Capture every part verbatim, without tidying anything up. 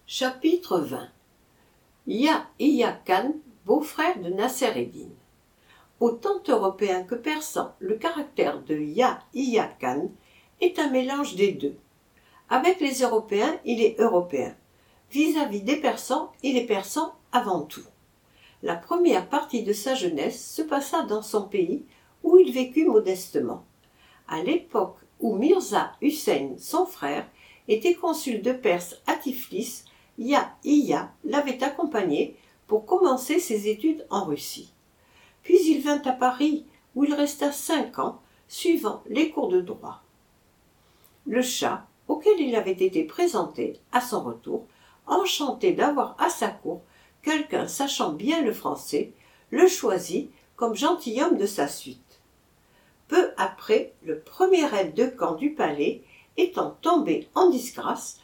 Chapitre vingt. Yahya Khan, beau-frère de Nasser-Eddin. Autant européen que persan, le caractère de Yahya Khan est un mélange des deux. Avec les Européens, il est européen. Vis-à-vis des Persans, il est persan avant tout. La première partie de sa jeunesse se passa dans son pays, où il vécut modestement. À l'époque où Mirza Hussein, son frère, était consul de Perse à Tiflis, Yahya l'avait accompagné pour commencer ses études en Russie. Puis il vint à Paris, où il resta cinq ans, suivant les cours de droit. Le Shah, auquel il avait été présenté à son retour, enchanté d'avoir à sa cour quelqu'un sachant bien le français, le choisit comme gentilhomme de sa suite. Peu après, le premier aide de camp du palais étant tombé en disgrâce,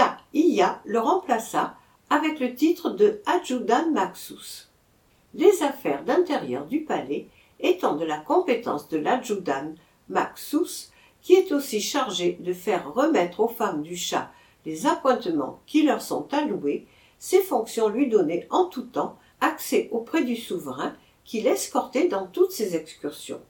Yahya le remplaça avec le titre de adjudant Maxous. Les affaires d'intérieur du palais étant de la compétence de l'adjudant Maxous, qui est aussi chargé de faire remettre aux femmes du Shah les appointements qui leur sont alloués, ses fonctions lui donnaient en tout temps accès auprès du souverain qui l'escortait dans toutes ses excursions.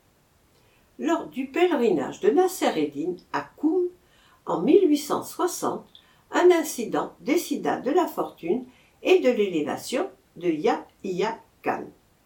Lors du pèlerinage de Nasser-Eddin à Koum, en mille huit cent soixante, un incident décida de la fortune et de l'élévation de Yahya Khan.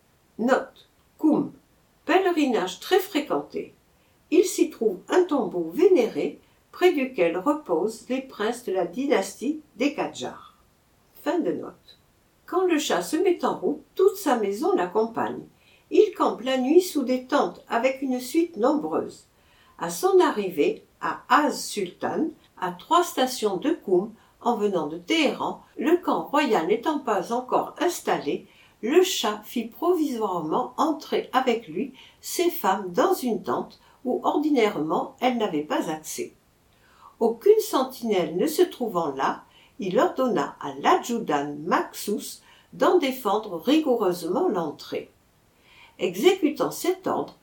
Note. Koum, pèlerinage très fréquenté. Il s'y trouve un tombeau vénéré près duquel reposent les princes de la dynastie des Kadjars. Fin de note. Quand le Shah se met en route, toute sa maison l'accompagne. Il campe la nuit sous des tentes avec une suite nombreuse. À son arrivée à Az-Sultan, à trois stations de Koum, en venant de Téhéran, le camp royal n'étant pas encore installé, le Shah fit provisoirement entrer avec lui ses femmes dans une tente où ordinairement elles n'avaient pas accès. Aucune sentinelle ne se trouvant là, il ordonna à l'adjudant Maxous d'en défendre rigoureusement l'entrée. Exécutant cet ordre,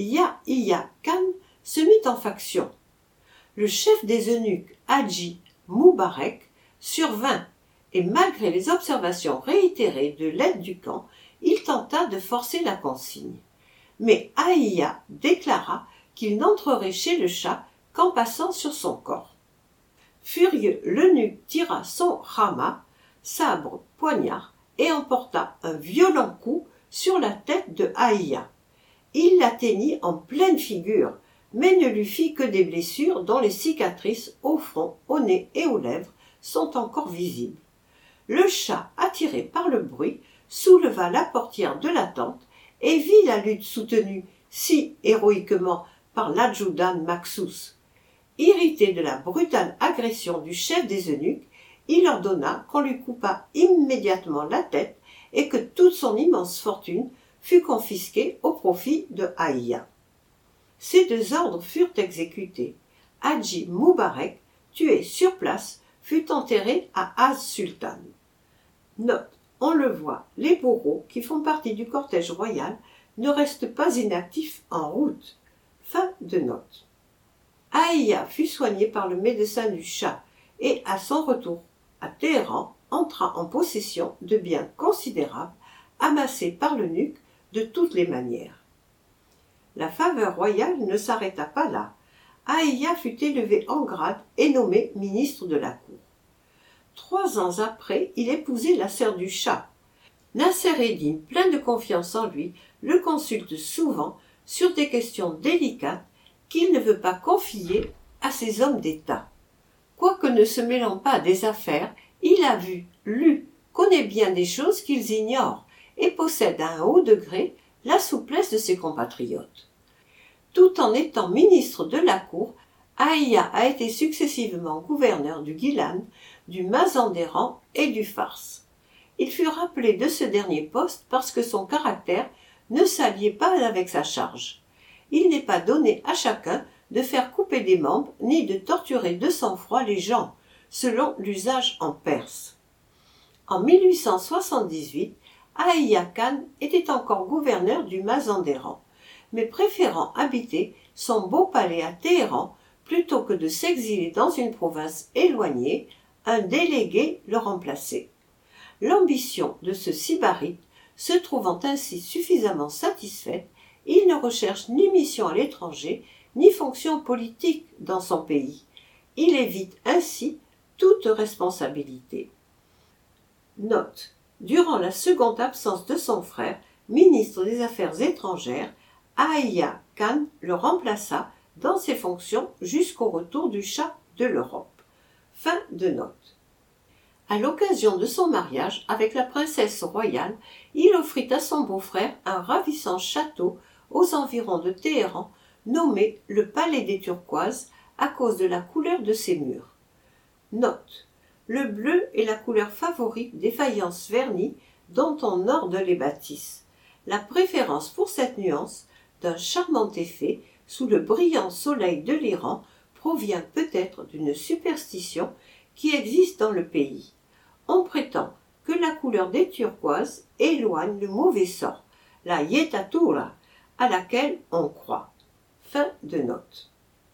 Yahya Khan se mit en faction. Le chef des eunuques, Hadji Moubarek, survint et malgré les observations réitérées de l'aide du camp, il tenta de forcer la consigne. Mais Yahya déclara qu'il n'entrerait chez le Shah qu'en passant sur son corps. Furieux, l'eunuque tira son rama, sabre, poignard, et emporta un violent coup sur la tête de Yahya. Il l'atteignit en pleine figure, mais ne lui fit que des blessures dont les cicatrices au front, au nez et aux lèvres sont encore visibles. Le Shah, attiré par le bruit, souleva la portière de la tente et vit la lutte soutenue si héroïquement par l'adjudant Maxous. Irrité de la brutale agression du chef des eunuques, il ordonna qu'on lui coupât immédiatement la tête et que toute son immense fortune fut confisquée au profit de Yahya. Ces deux ordres furent exécutés. Hadji Moubarek, tué sur place, fut enterré à Az-Sultan. Note. On le voit, les bourreaux, qui font partie du cortège royal, ne restent pas inactifs en route. Fin de note. Yahya fut soigné par le médecin du Shah et, à son retour à Téhéran, entra en possession de biens considérables amassés par l'eunuque de toutes les manières. La faveur royale ne s'arrêta pas là. Yahya fut élevé en grade et nommé ministre de la cour. Trois ans après, il épousait la sœur du Shah. Nasser-Eddin, plein de confiance en lui, le consulte souvent sur des questions délicates qu'il ne veut pas confier à ses hommes d'État. Quoique ne se mêlant pas des affaires, il a vu, lu, connaît bien des choses qu'ils ignorent et possède à un haut degré la souplesse de ses compatriotes. Tout en étant ministre de la cour, Yahya a été successivement gouverneur du Guilan, du Mazandéran et du Fars. Il fut rappelé de ce dernier poste parce que son caractère ne s'alliait pas avec sa charge. Il n'est pas donné à chacun de faire couper des membres ni de torturer de sang-froid les gens, selon l'usage en Perse. En mille huit cent soixante-dix-huit, Yahya Khan était encore gouverneur du Mazandéran, mais préférant habiter son beau palais à Téhéran plutôt que de s'exiler dans une province éloignée, un délégué le remplaçait. L'ambition de ce sybarite se trouvant ainsi suffisamment satisfaite, il ne recherche ni mission à l'étranger, ni fonction politique dans son pays. Il évite ainsi toute responsabilité. Note. Durant la seconde absence de son frère, ministre des Affaires étrangères, Aïya Khan le remplaça dans ses fonctions jusqu'au retour du Shah de l'Europe. Fin de note. À l'occasion de son mariage avec la princesse royale, il offrit à son beau-frère un ravissant château aux environs de Téhéran, nommé le Palais des Turquoises à cause de la couleur de ses murs. Note. Le bleu est la couleur favorite des faïences vernies dont on orde les bâtisses. La préférence pour cette nuance, d'un charmant effet, sous le brillant soleil de l'Iran, provient peut-être d'une superstition qui existe dans le pays. On prétend que la couleur des turquoises éloigne le mauvais sort, la yetatura, à laquelle on croit. Fin de note.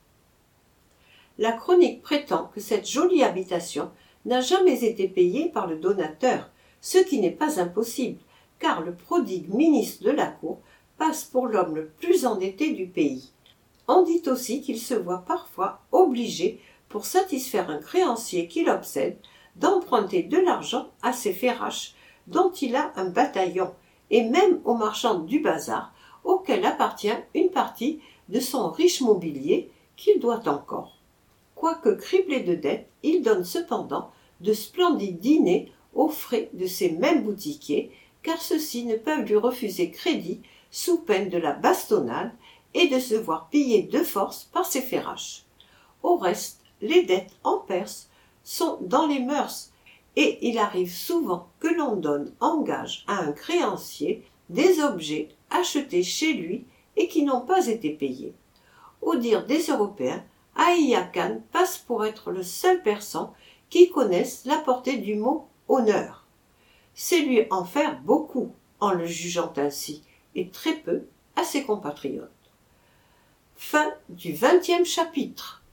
La chronique prétend que cette jolie habitation n'a jamais été payée par le donateur, ce qui n'est pas impossible, car le prodigue ministre de la cour passe pour l'homme le plus endetté du pays. On dit aussi qu'il se voit parfois obligé, pour satisfaire un créancier qui l'obsède, d'emprunter de l'argent à ses ferraches, dont il a un bataillon, et même aux marchands du bazar, auquel appartient une partie de son riche mobilier qu'il doit encore. Quoique criblé de dettes, il donne cependant de splendides dîners aux frais de ces mêmes boutiquiers, car ceux-ci ne peuvent lui refuser crédit sous peine de la bastonnade et de se voir piller de force par ses ferraches. Au reste, les dettes en Perse sont dans les mœurs, et il arrive souvent que l'on donne en gage à un créancier des objets achetés chez lui et qui n'ont pas été payés. Au dire des Européens, Aïya Khan passe pour être le seul persan qui connaisse la portée du mot « honneur ». C'est lui en faire beaucoup en le jugeant ainsi, et très peu à ses compatriotes. Fin du vingtième chapitre.